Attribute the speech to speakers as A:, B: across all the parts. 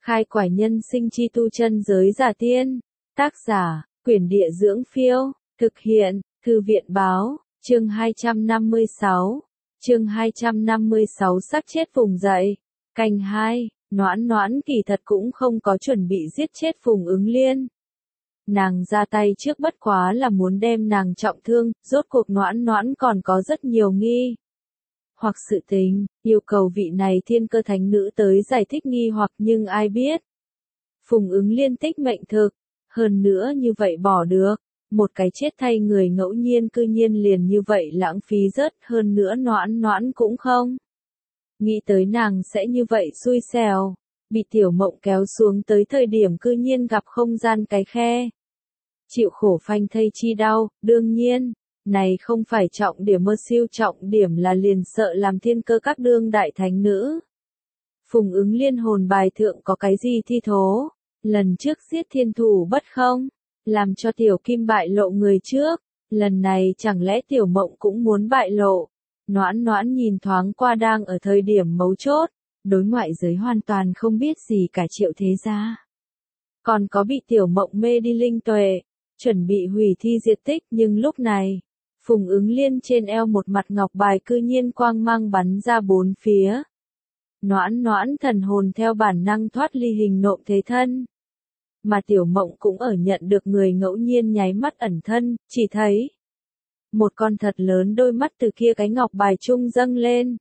A: Khai quải nhân sinh chi tu chân giới giả tiên. Tác giả, Quyển Địa Dưỡng Phiêu. Thực hiện, Thư viện Báo. Chương 256. Chương 256 xác chết vùng dậy. Canh 2, Noãn Noãn kỳ thật cũng không có chuẩn bị giết chết Phùng Ứng Liên. Nàng ra tay trước bất quá là muốn đem nàng trọng thương, rốt cuộc Noãn Noãn còn có rất nhiều nghi hoặc sự tình, yêu cầu vị này thiên cơ thánh nữ tới giải thích nghi hoặc, nhưng ai biết. Phùng Ứng Liên tích mệnh thực, hơn nữa như vậy bỏ được, một cái chết thay người ngẫu nhiên cư nhiên liền như vậy lãng phí rớt, hơn nữa Noãn Noãn cũng không nghĩ tới nàng sẽ như vậy xui xẻo, bị Tiểu Mộng kéo xuống tới thời điểm cư nhiên gặp không gian cái khe. Chịu khổ phanh thây chi đau, đương nhiên, này không phải trọng điểm, mơ siêu trọng điểm là liền sợ làm thiên cơ các đương đại thánh nữ. Phùng Ứng Liên hồn bài thượng có cái gì thi thố, lần trước giết thiên thủ bất không, làm cho Tiểu Kim bại lộ người trước, lần này chẳng lẽ Tiểu Mộng cũng muốn bại lộ. Noãn Noãn nhìn thoáng qua đang ở thời điểm mấu chốt, đối ngoại giới hoàn toàn không biết gì cả Triệu Thế Gia. Còn có bị Tiểu Mộng mê đi linh tuệ, chuẩn bị hủy thi diệt tích, nhưng lúc này, Phùng Ứng Liên trên eo một mặt ngọc bài cư nhiên quang mang bắn ra bốn phía. Noãn Noãn thần hồn theo bản năng thoát ly hình nộm thế thân. Mà Tiểu Mộng cũng ở nhận được người ngẫu nhiên nháy mắt ẩn thân, chỉ thấy một con thật lớn đôi mắt từ kia cái ngọc bài trung dâng lên.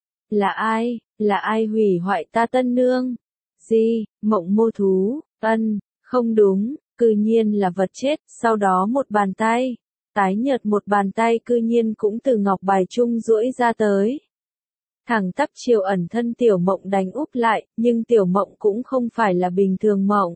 A: Là ai hủy hoại ta tân nương? Gì, Mộng mô thú, không đúng, cư nhiên là vật chết, sau đó một bàn tay, tái nhợt một bàn tay cư nhiên cũng từ ngọc bài trung duỗi ra tới. Thẳng tắp chiều ẩn thân Tiểu Mộng đánh úp lại, nhưng Tiểu Mộng cũng không phải là bình thường mộng.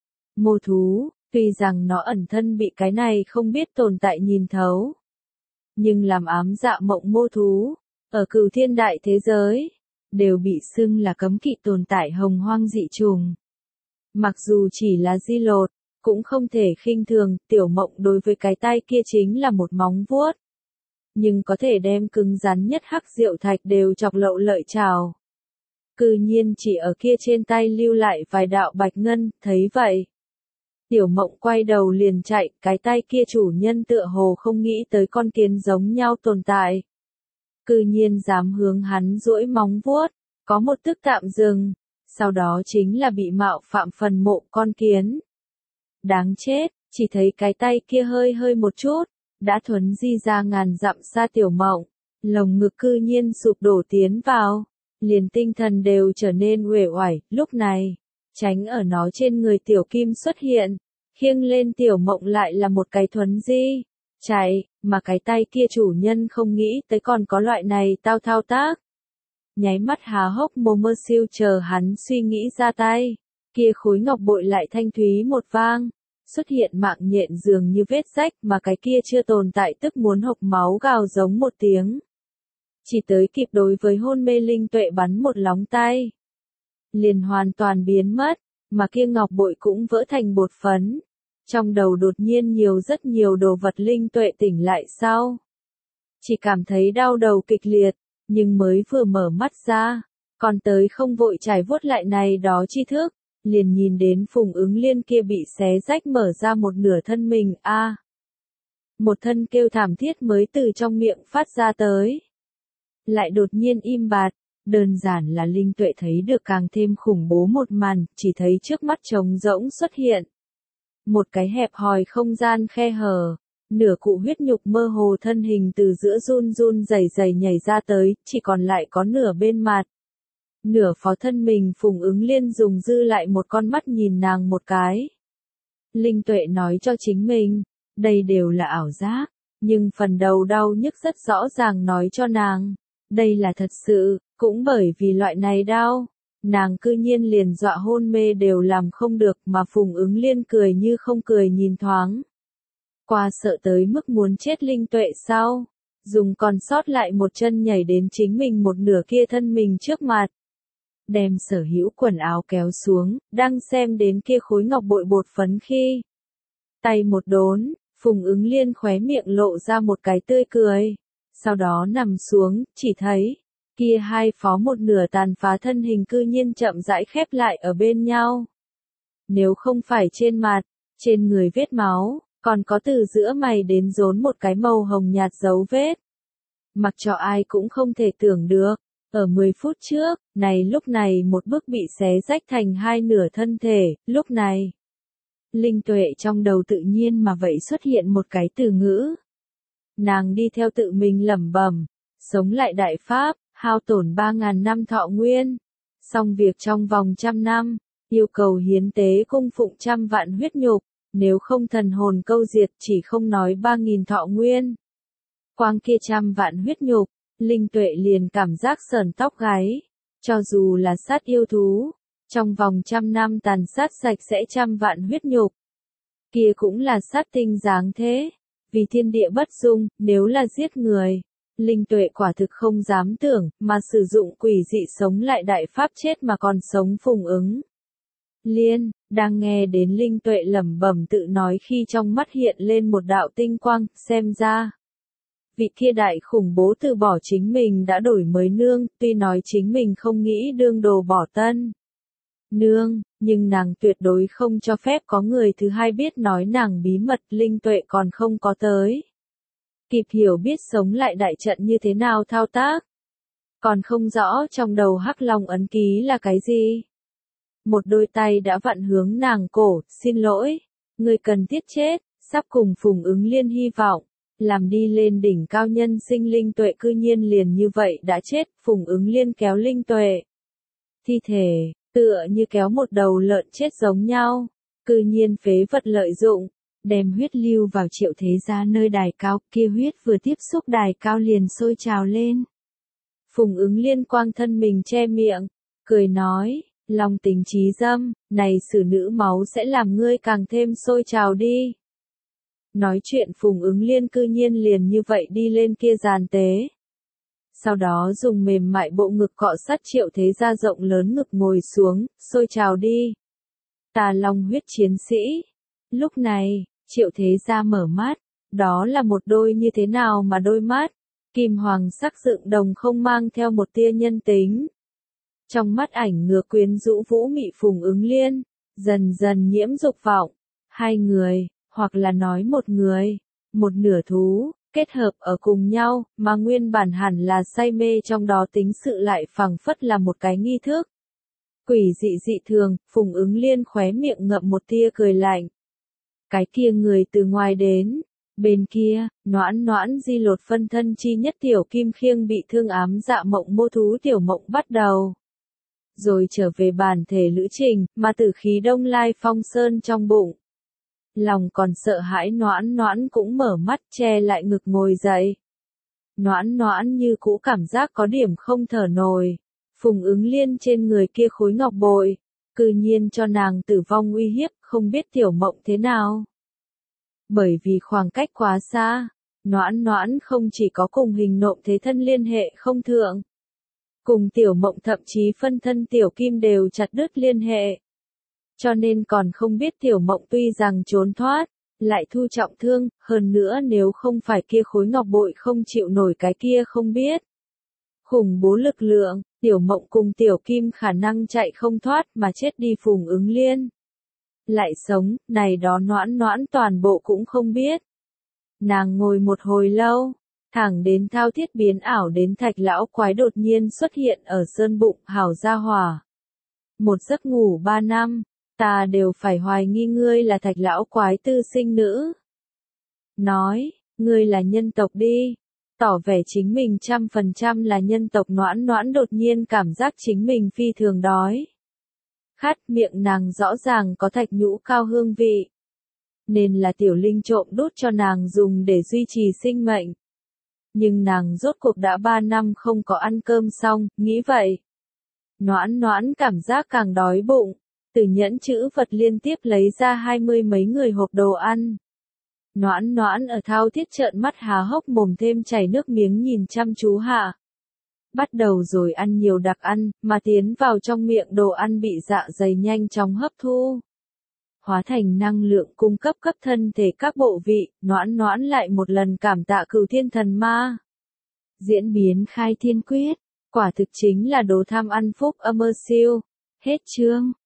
A: Mô thú, tuy rằng nó ẩn thân bị cái này không biết tồn tại nhìn thấu, nhưng làm ám dạ mộng mô thú, ở Cửu Thiên đại thế giới, đều bị xưng là cấm kỵ tồn tại hồng hoang dị trùng. Mặc dù chỉ là di lột, cũng không thể khinh thường, Tiểu Mộng đối với cái tay kia chính là một móng vuốt. Nhưng có thể đem cứng rắn nhất hắc diệu thạch đều chọc lậu lợi trào. Cư nhiên chỉ ở kia trên tay lưu lại vài đạo bạch ngân, thấy vậy. Tiểu Mộng quay đầu liền chạy, cái tay kia chủ nhân tựa hồ không nghĩ tới con kiến giống nhau tồn tại. Cư nhiên dám hướng hắn duỗi móng vuốt, có một tức tạm dừng, sau đó chính là bị mạo phạm phần mộ con kiến. Đáng chết, chỉ thấy cái tay kia hơi một chút, đã thuấn di ra ngàn dặm xa Tiểu Mộng, lồng ngực cư nhiên sụp đổ tiến vào, liền tinh thần đều trở nên uể oải, lúc này, tránh ở nó trên người Tiểu Kim xuất hiện, khiêng lên Tiểu Mộng lại là một cái thuấn di, chạy, mà cái tay kia chủ nhân không nghĩ tới còn có loại này thao tác. Nháy mắt há hốc mồm mơ siêu chờ hắn suy nghĩ ra tay, kia khối ngọc bội lại thanh thúy một vang, xuất hiện mạng nhện dường như vết rách, mà cái kia chưa tồn tại tức muốn hộc máu gào giống một tiếng. Chỉ tới kịp đối với hôn mê linh tuệ bắn một lóng tay, liền hoàn toàn biến mất, mà kia ngọc bội cũng vỡ thành bột phấn. Trong đầu đột nhiên rất nhiều đồ vật linh tuệ tỉnh lại sau. Chỉ cảm thấy đau đầu kịch liệt, nhưng mới vừa mở mắt ra, còn tới không vội trải vuốt lại này đó tri thức, liền nhìn đến Phùng Ứng Liên kia bị xé rách mở ra một nửa thân mình, một thân kêu thảm thiết mới từ trong miệng phát ra tới. Lại đột nhiên im bặt, đơn giản là linh tuệ thấy được càng thêm khủng bố một màn, chỉ thấy trước mắt trống rỗng xuất hiện. Một cái hẹp hòi không gian khe hở, nửa cụ huyết nhục mơ hồ thân hình từ giữa run rẩy nhảy ra tới, chỉ còn lại có nửa bên mặt. Nửa phó thân mình Phùng Ứng Liên dùng dư lại một con mắt nhìn nàng một cái. Linh tuệ nói cho chính mình, đây đều là ảo giác, nhưng phần đầu đau nhức rất rõ ràng nói cho nàng, đây là thật sự, cũng bởi vì loại này đau. Nàng cư nhiên liền dọa hôn mê đều làm không được, mà Phùng Ứng Liên cười như không cười nhìn thoáng qua, sợ tới mức muốn chết linh tuệ sau, dùng còn sót lại một chân nhảy đến chính mình một nửa kia thân mình trước mặt, đem sở hữu quần áo kéo xuống, đang xem đến kia khối ngọc bội bột phấn khi tay một đốn, Phùng Ứng Liên khóe miệng lộ ra một cái tươi cười, sau đó nằm xuống, chỉ thấy Kia hai phó một nửa tàn phá thân hình cư nhiên chậm rãi khép lại ở bên nhau. Nếu không phải trên mặt, trên người vết máu, còn có từ giữa mày đến rốn một cái màu hồng nhạt dấu vết. Mặc cho ai cũng không thể tưởng được, ở 10 phút trước, lúc này một bước bị xé rách thành hai nửa thân thể, lúc này. Linh Tuệ trong đầu tự nhiên mà vậy xuất hiện một cái từ ngữ. Nàng đi theo tự mình lẩm bẩm, sống lại đại pháp, hao tổn 3.000 năm thọ nguyên. Xong việc trong vòng 100 năm, yêu cầu hiến tế cung phụng 100 vạn huyết nhục, nếu không thần hồn câu diệt chỉ không nói 3.000 thọ nguyên. Quang kia 100 vạn huyết nhục, Linh Tuệ liền cảm giác sởn tóc gáy, cho dù là sát yêu thú, trong vòng 100 năm tàn sát sạch sẽ 100 vạn huyết nhục. Kia cũng là sát tinh dáng thế, vì thiên địa bất dung, nếu là giết người. Linh Tuệ quả thực không dám tưởng, mà sử dụng quỷ dị sống lại đại pháp chết mà còn sống Phùng Ứng Liên, đang nghe đến Linh Tuệ lẩm bẩm tự nói khi trong mắt hiện lên một đạo tinh quang, xem ra. Vị kia đại khủng bố từ bỏ chính mình đã đổi mới nương, tuy nói chính mình không nghĩ đương đồ bỏ tân nương, nhưng nàng tuyệt đối không cho phép có người thứ hai biết nói nàng bí mật. Linh Tuệ còn không có tới kịp hiểu biết sống lại đại trận như thế nào thao tác. Còn không rõ trong đầu Hắc Long ấn ký là cái gì. Một đôi tay đã vặn hướng nàng cổ, xin lỗi, người cần thiết chết, sắp cùng Phùng Ứng Liên hy vọng, làm đi lên đỉnh cao nhân sinh. Linh Tuệ cư nhiên liền như vậy đã chết. Phùng Ứng Liên kéo Linh Tuệ thi thể, tựa như kéo một đầu lợn chết giống nhau, cư nhiên phế vật lợi dụng. Đem huyết lưu vào Triệu Thế Gia nơi đài cao, kia huyết vừa tiếp xúc đài cao liền sôi trào lên. Phùng Ứng Liên quang thân mình che miệng, cười nói, lòng tình trí dâm, này xử nữ máu sẽ làm ngươi càng thêm sôi trào đi. Nói chuyện Phùng Ứng Liên cư nhiên liền như vậy đi lên kia giàn tế. Sau đó dùng mềm mại bộ ngực cọ sát Triệu Thế Gia rộng lớn ngực ngồi xuống, sôi trào đi. Tà Long huyết chiến sĩ. Lúc này, Triệu Thế Gia mở mắt, đó là một đôi như thế nào mà đôi mắt, kim hoàng sắc dựng đồng không mang theo một tia nhân tính. Trong mắt ảnh ngược quyến rũ vũ mị Phùng Ứng Liên, dần dần nhiễm dục vọng. Hai người, hoặc là nói một người, một nửa thú, kết hợp ở cùng nhau, mà nguyên bản hẳn là say mê trong đó tính sự lại phảng phất là một cái nghi thức. Quỷ dị dị thường, Phùng Ứng Liên khóe miệng ngậm một tia cười lạnh. Cái kia người từ ngoài đến, bên kia, Noãn Noãn Di lột phân thân chi nhất tiểu kim khiêng bị thương ám dạ mộng mô thú tiểu mộng bắt đầu. Rồi trở về bản thể lữ trình, mà tử khí đông lai phong sơn trong bụng. Lòng còn sợ hãi Noãn Noãn cũng mở mắt che lại ngực ngồi dậy. Noãn Noãn như cũ cảm giác có điểm không thở nổi. Phùng Ứng Liên trên người kia khối ngọc bội, cư nhiên cho nàng tử vong uy hiếp, không biết tiểu mộng thế nào. Bởi vì khoảng cách quá xa, Noãn Noãn không chỉ có cùng hình nộm thế thân liên hệ không thượng. Cùng tiểu mộng thậm chí phân thân tiểu kim đều chặt đứt liên hệ. Cho nên còn không biết tiểu mộng tuy rằng trốn thoát, lại thu trọng thương, hơn nữa nếu không phải kia khối ngọc bội không chịu nổi cái kia không biết. Khủng bố lực lượng, tiểu mộng cùng tiểu kim khả năng chạy không thoát mà chết đi. Phùng Ứng Liên lại sống, này đó Noãn Noãn toàn bộ cũng không biết. Nàng ngồi một hồi lâu, thẳng đến thao thiết biến ảo đến Thạch lão quái đột nhiên xuất hiện ở sơn bụng hảo gia hỏa. Một giấc ngủ 3 năm, ta đều phải hoài nghi ngươi là Thạch lão quái tư sinh nữ. Nói, ngươi là nhân tộc đi. Tỏ vẻ chính mình 100% là nhân tộc. Noãn Noãn đột nhiên cảm giác chính mình phi thường đói. Khát, miệng nàng rõ ràng có thạch nhũ cao hương vị. Nên là tiểu linh trộm đút cho nàng dùng để duy trì sinh mệnh. Nhưng nàng rốt cuộc đã 3 năm không có ăn cơm xong, nghĩ vậy. Noãn Noãn cảm giác càng đói bụng, từ nhẫn chữ vật liên tiếp lấy ra 20 mấy người hộp đồ ăn. Noãn Noãn ở thao thiết trợn mắt há hốc mồm thêm chảy nước miếng nhìn chăm chú hạ. Bắt đầu rồi ăn nhiều đặc ăn, mà tiến vào trong miệng đồ ăn bị dạ dày nhanh chóng hấp thu. Hóa thành năng lượng cung cấp cấp thân thể các bộ vị. Noãn Noãn lại một lần cảm tạ Cửu Thiên Thần Ma. Diễn biến khai thiên quyết. quả thực chính là đồ tham ăn phúc âm siêu. Hết chương.